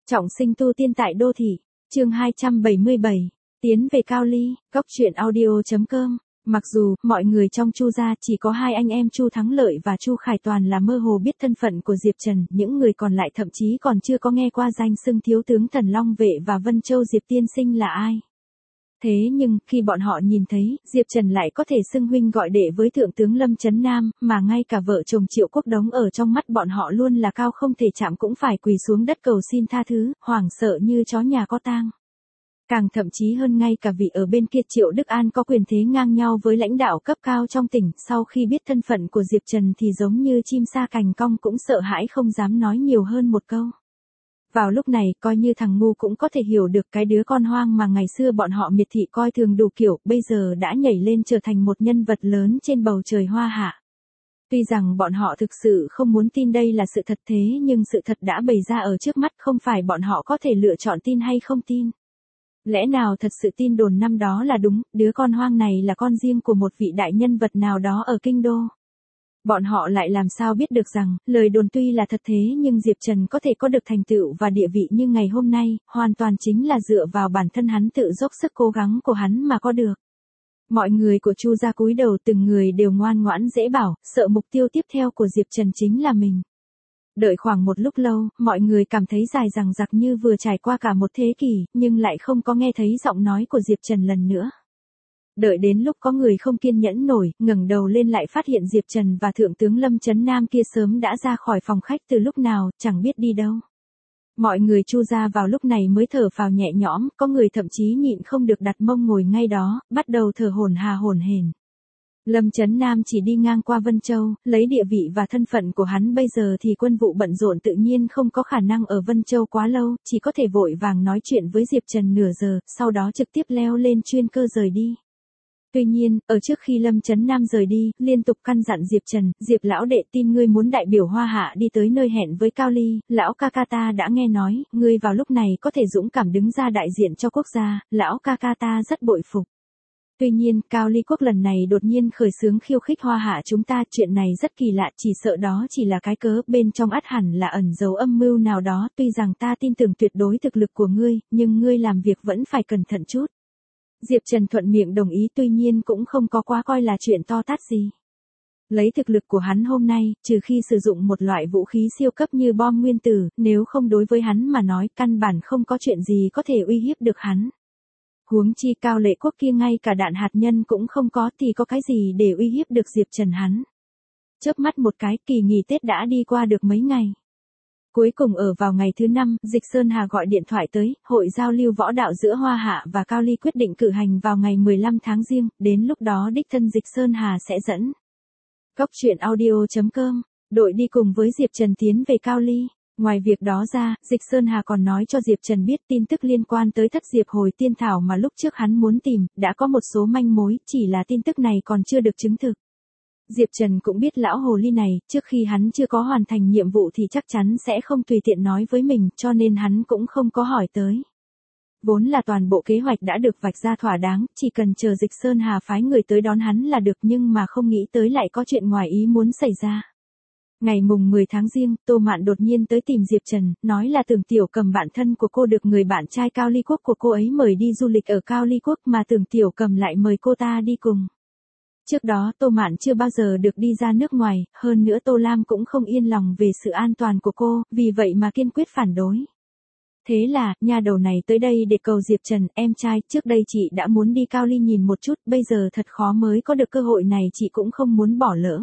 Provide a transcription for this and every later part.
Trọng sinh tu tiên tại đô thị, chương 277, tiến về Cao Ly, góc truyện audio.com. Mặc dù, mọi người trong Chu gia chỉ có hai anh em Chu Thắng Lợi và Chu Khải Toàn là mơ hồ biết thân phận của Diệp Trần, những người còn lại thậm chí còn chưa có nghe qua danh xưng thiếu tướng Thần Long Vệ và Vân Châu Diệp tiên sinh là ai. Thế nhưng, khi bọn họ nhìn thấy, Diệp Trần lại có thể xưng huynh gọi đệ với thượng tướng Lâm Chấn Nam, mà ngay cả vợ chồng Triệu Quốc Đống ở trong mắt bọn họ luôn là cao không thể chạm cũng phải quỳ xuống đất cầu xin tha thứ, hoảng sợ như chó nhà có tang. Càng thậm chí hơn ngay cả vị ở bên kia Triệu Đức An có quyền thế ngang nhau với lãnh đạo cấp cao trong tỉnh, sau khi biết thân phận của Diệp Trần thì giống như chim sa cành cong cũng sợ hãi không dám nói nhiều hơn một câu. Vào lúc này, coi như thằng ngu cũng có thể hiểu được cái đứa con hoang mà ngày xưa bọn họ miệt thị coi thường đủ kiểu, bây giờ đã nhảy lên trở thành một nhân vật lớn trên bầu trời hoa hạ. Tuy rằng bọn họ thực sự không muốn tin đây là sự thật thế nhưng sự thật đã bày ra ở trước mắt, không phải bọn họ có thể lựa chọn tin hay không tin. Lẽ nào thật sự tin đồn năm đó là đúng, đứa con hoang này là con riêng của một vị đại nhân vật nào đó ở kinh đô. Bọn họ lại làm sao biết được rằng, lời đồn tuy là thật thế nhưng Diệp Trần có thể có được thành tựu và địa vị như ngày hôm nay, hoàn toàn chính là dựa vào bản thân hắn tự dốc sức cố gắng của hắn mà có được. Mọi người của Chu gia cúi đầu từng người đều ngoan ngoãn dễ bảo, sợ mục tiêu tiếp theo của Diệp Trần chính là mình. Đợi khoảng một lúc lâu, mọi người cảm thấy dài dằng dặc như vừa trải qua cả một thế kỷ, nhưng lại không có nghe thấy giọng nói của Diệp Trần lần nữa. Đợi đến lúc có người không kiên nhẫn nổi, ngẩng đầu lên lại phát hiện Diệp Trần và Thượng tướng Lâm Chấn Nam kia sớm đã ra khỏi phòng khách từ lúc nào, chẳng biết đi đâu. Mọi người Chu gia vào lúc này mới thở phào nhẹ nhõm, có người thậm chí nhịn không được đặt mông ngồi ngay đó, bắt đầu thở hổn hển. Lâm Chấn Nam chỉ đi ngang qua Vân Châu, lấy địa vị và thân phận của hắn bây giờ thì quân vụ bận rộn tự nhiên không có khả năng ở Vân Châu quá lâu, chỉ có thể vội vàng nói chuyện với Diệp Trần nửa giờ, sau đó trực tiếp leo lên chuyên cơ rời đi. Tuy nhiên, ở trước khi Lâm Chấn Nam rời đi, liên tục căn dặn Diệp Trần, Diệp lão đệ tin ngươi muốn đại biểu Hoa Hạ đi tới nơi hẹn với Cao Ly, lão ca ca ta đã nghe nói, ngươi vào lúc này có thể dũng cảm đứng ra đại diện cho quốc gia, lão ca ca ta rất bội phục. Tuy nhiên, Cao Ly quốc lần này đột nhiên khởi xướng khiêu khích Hoa Hạ chúng ta, chuyện này rất kỳ lạ, chỉ sợ đó chỉ là cái cớ, bên trong ắt hẳn là ẩn dấu âm mưu nào đó, tuy rằng ta tin tưởng tuyệt đối thực lực của ngươi, nhưng ngươi làm việc vẫn phải cẩn thận chút. Diệp Trần thuận miệng đồng ý tuy nhiên cũng không có quá coi là chuyện to tát gì. Lấy thực lực của hắn hôm nay, trừ khi sử dụng một loại vũ khí siêu cấp như bom nguyên tử, nếu không đối với hắn mà nói căn bản không có chuyện gì có thể uy hiếp được hắn. Huống chi Cao Lệ quốc kia ngay cả đạn hạt nhân cũng không có thì có cái gì để uy hiếp được Diệp Trần hắn. Chớp mắt một cái, kỳ nghỉ Tết đã đi qua được mấy ngày. Cuối cùng ở vào ngày thứ 5, Dịch Sơn Hà gọi điện thoại tới, hội giao lưu võ đạo giữa Hoa Hạ và Cao Ly quyết định cử hành vào ngày 15 tháng Giêng, đến lúc đó đích thân Dịch Sơn Hà sẽ dẫn. Góc truyện audio.com, đội đi cùng với Diệp Trần tiến về Cao Ly. Ngoài việc đó ra, Dịch Sơn Hà còn nói cho Diệp Trần biết tin tức liên quan tới thất diệp hồi tiên thảo mà lúc trước hắn muốn tìm, đã có một số manh mối, chỉ là tin tức này còn chưa được chứng thực. Diệp Trần cũng biết lão hồ ly này, trước khi hắn chưa có hoàn thành nhiệm vụ thì chắc chắn sẽ không tùy tiện nói với mình, cho nên hắn cũng không có hỏi tới. Vốn là toàn bộ kế hoạch đã được vạch ra thỏa đáng, chỉ cần chờ Dịch Sơn Hà phái người tới đón hắn là được, nhưng mà không nghĩ tới lại có chuyện ngoài ý muốn xảy ra. Ngày mùng 10 tháng Giêng, Tô Mạn đột nhiên tới tìm Diệp Trần, nói là Tưởng Tiểu Cầm bạn thân của cô được người bạn trai Cao Ly quốc của cô ấy mời đi du lịch ở Cao Ly quốc mà Tưởng Tiểu Cầm lại mời cô ta đi cùng. Trước đó Tô Mạn chưa bao giờ được đi ra nước ngoài, hơn nữa Tô Lam cũng không yên lòng về sự an toàn của cô, vì vậy mà kiên quyết phản đối. Thế là, nha đầu này tới đây để cầu Diệp Trần, em trai, trước đây chị đã muốn đi Cao Ly nhìn một chút, bây giờ thật khó mới có được cơ hội này, chị cũng không muốn bỏ lỡ.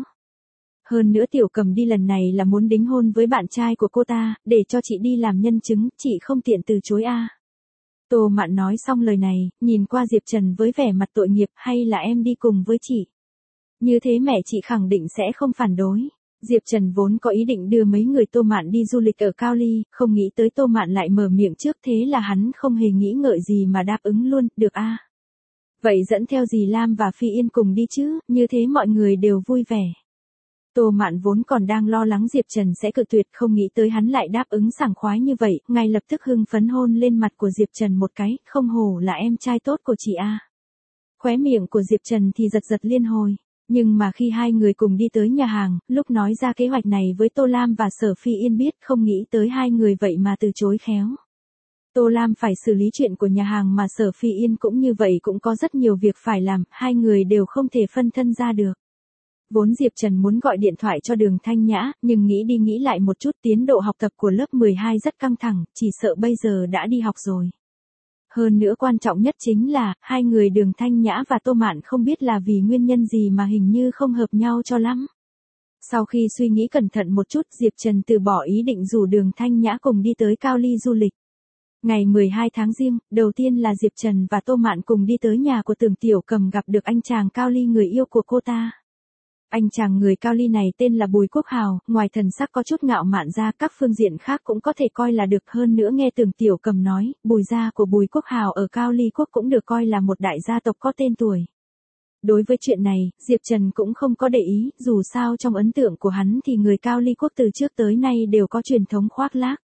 Hơn nữa Tiểu Cầm đi lần này là muốn đính hôn với bạn trai của cô ta, để cho chị đi làm nhân chứng, chị không tiện từ chối a. Tô Mạn nói xong lời này, nhìn qua Diệp Trần với vẻ mặt tội nghiệp, hay là em đi cùng với chị. Như thế mẹ chị khẳng định sẽ không phản đối. Diệp Trần vốn có ý định đưa mấy người Tô Mạn đi du lịch ở Cao Ly, không nghĩ tới Tô Mạn lại mở miệng trước, thế là hắn không hề nghĩ ngợi gì mà đáp ứng luôn, được a. Vậy dẫn theo dì Lam và Phi Yên cùng đi chứ, như thế mọi người đều vui vẻ. Tô Mạn vốn còn đang lo lắng Diệp Trần sẽ cự tuyệt, không nghĩ tới hắn lại đáp ứng sảng khoái như vậy, ngay lập tức hưng phấn hôn lên mặt của Diệp Trần một cái, không hổ là em trai tốt của chị a. Khóe miệng của Diệp Trần thì giật giật liên hồi. Nhưng mà khi hai người cùng đi tới nhà hàng, lúc nói ra kế hoạch này với Tô Lam và Sở Phi Yên biết, không nghĩ tới hai người vậy mà từ chối khéo. Tô Lam phải xử lý chuyện của nhà hàng mà Sở Phi Yên cũng như vậy cũng có rất nhiều việc phải làm, hai người đều không thể phân thân ra được. Vốn Diệp Trần muốn gọi điện thoại cho Đường Thanh Nhã, nhưng nghĩ đi nghĩ lại một chút tiến độ học tập của lớp 12 rất căng thẳng, chỉ sợ bây giờ đã đi học rồi. Hơn nữa quan trọng nhất chính là, hai người Đường Thanh Nhã và Tô Mạn không biết là vì nguyên nhân gì mà hình như không hợp nhau cho lắm. Sau khi suy nghĩ cẩn thận một chút, Diệp Trần từ bỏ ý định rủ Đường Thanh Nhã cùng đi tới Cao Ly du lịch. Ngày 12 tháng Giêng, đầu tiên là Diệp Trần và Tô Mạn cùng đi tới nhà của Tưởng Tiểu Cầm gặp được anh chàng Cao Ly người yêu của cô ta. Anh chàng người Cao Ly này tên là Bùi Quốc Hào, ngoài thần sắc có chút ngạo mạn ra các phương diện khác cũng có thể coi là được, hơn nữa nghe Tưởng Tiểu Cầm nói, Bùi gia của Bùi Quốc Hào ở Cao Ly Quốc cũng được coi là một đại gia tộc có tên tuổi. Đối với chuyện này, Diệp Trần cũng không có để ý, dù sao trong ấn tượng của hắn thì người Cao Ly Quốc từ trước tới nay đều có truyền thống khoác lác.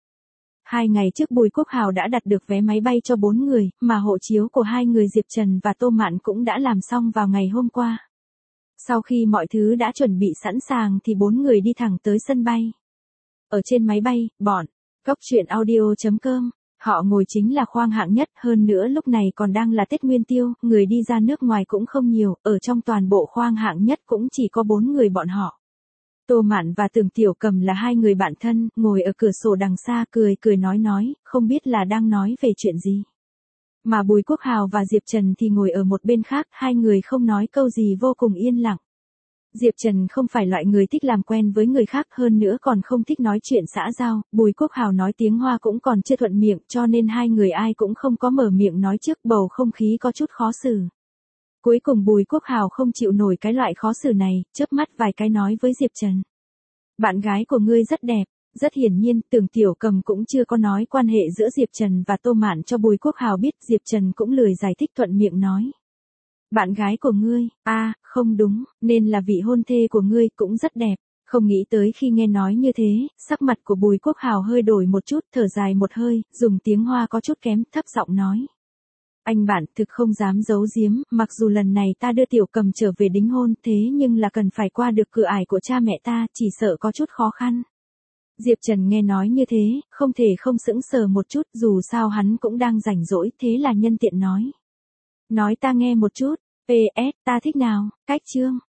2 ngày trước Bùi Quốc Hào đã đặt được vé máy bay cho 4 người, mà hộ chiếu của hai người Diệp Trần và Tô Mạn cũng đã làm xong vào ngày hôm qua. Sau khi mọi thứ đã chuẩn bị sẵn sàng thì 4 người đi thẳng tới sân bay. Ở trên máy bay, bọn Cóc Truyện Audio.com, họ ngồi chính là khoang hạng nhất, hơn nữa lúc này còn đang là Tết Nguyên Tiêu, người đi ra nước ngoài cũng không nhiều, ở trong toàn bộ khoang hạng nhất cũng chỉ có 4 người bọn họ. Tô Mạn và Tưởng Tiểu Cầm là hai người bạn thân, ngồi ở cửa sổ đằng xa cười cười nói, không biết là đang nói về chuyện gì. Mà Bùi Quốc Hào và Diệp Trần thì ngồi ở một bên khác, hai người không nói câu gì vô cùng yên lặng. Diệp Trần không phải loại người thích làm quen với người khác, hơn nữa còn không thích nói chuyện xã giao, Bùi Quốc Hào nói tiếng Hoa cũng còn chưa thuận miệng, cho nên hai người ai cũng không có mở miệng nói trước, bầu không khí có chút khó xử. Cuối cùng Bùi Quốc Hào không chịu nổi cái loại khó xử này, chớp mắt vài cái nói với Diệp Trần. Bạn gái của ngươi rất đẹp. Rất hiển nhiên, Tưởng Tiểu Cầm cũng chưa có nói quan hệ giữa Diệp Trần và Tô Mạn cho Bùi Quốc Hào biết, Diệp Trần cũng lười giải thích thuận miệng nói. Bạn gái của ngươi, không đúng, nên là vị hôn thê của ngươi cũng rất đẹp. Không nghĩ tới khi nghe nói như thế, sắc mặt của Bùi Quốc Hào hơi đổi một chút, thở dài một hơi, dùng tiếng Hoa có chút kém, thấp giọng nói. Anh bạn, thực không dám giấu giếm, mặc dù lần này ta đưa Tiểu Cầm trở về đính hôn, thế nhưng là cần phải qua được cửa ải của cha mẹ ta, chỉ sợ có chút khó khăn. Diệp Trần nghe nói như thế, không thể không sững sờ một chút, dù sao hắn cũng đang rảnh rỗi, thế là nhân tiện nói. Nói ta nghe một chút, PS, ta thích nào, cách chương.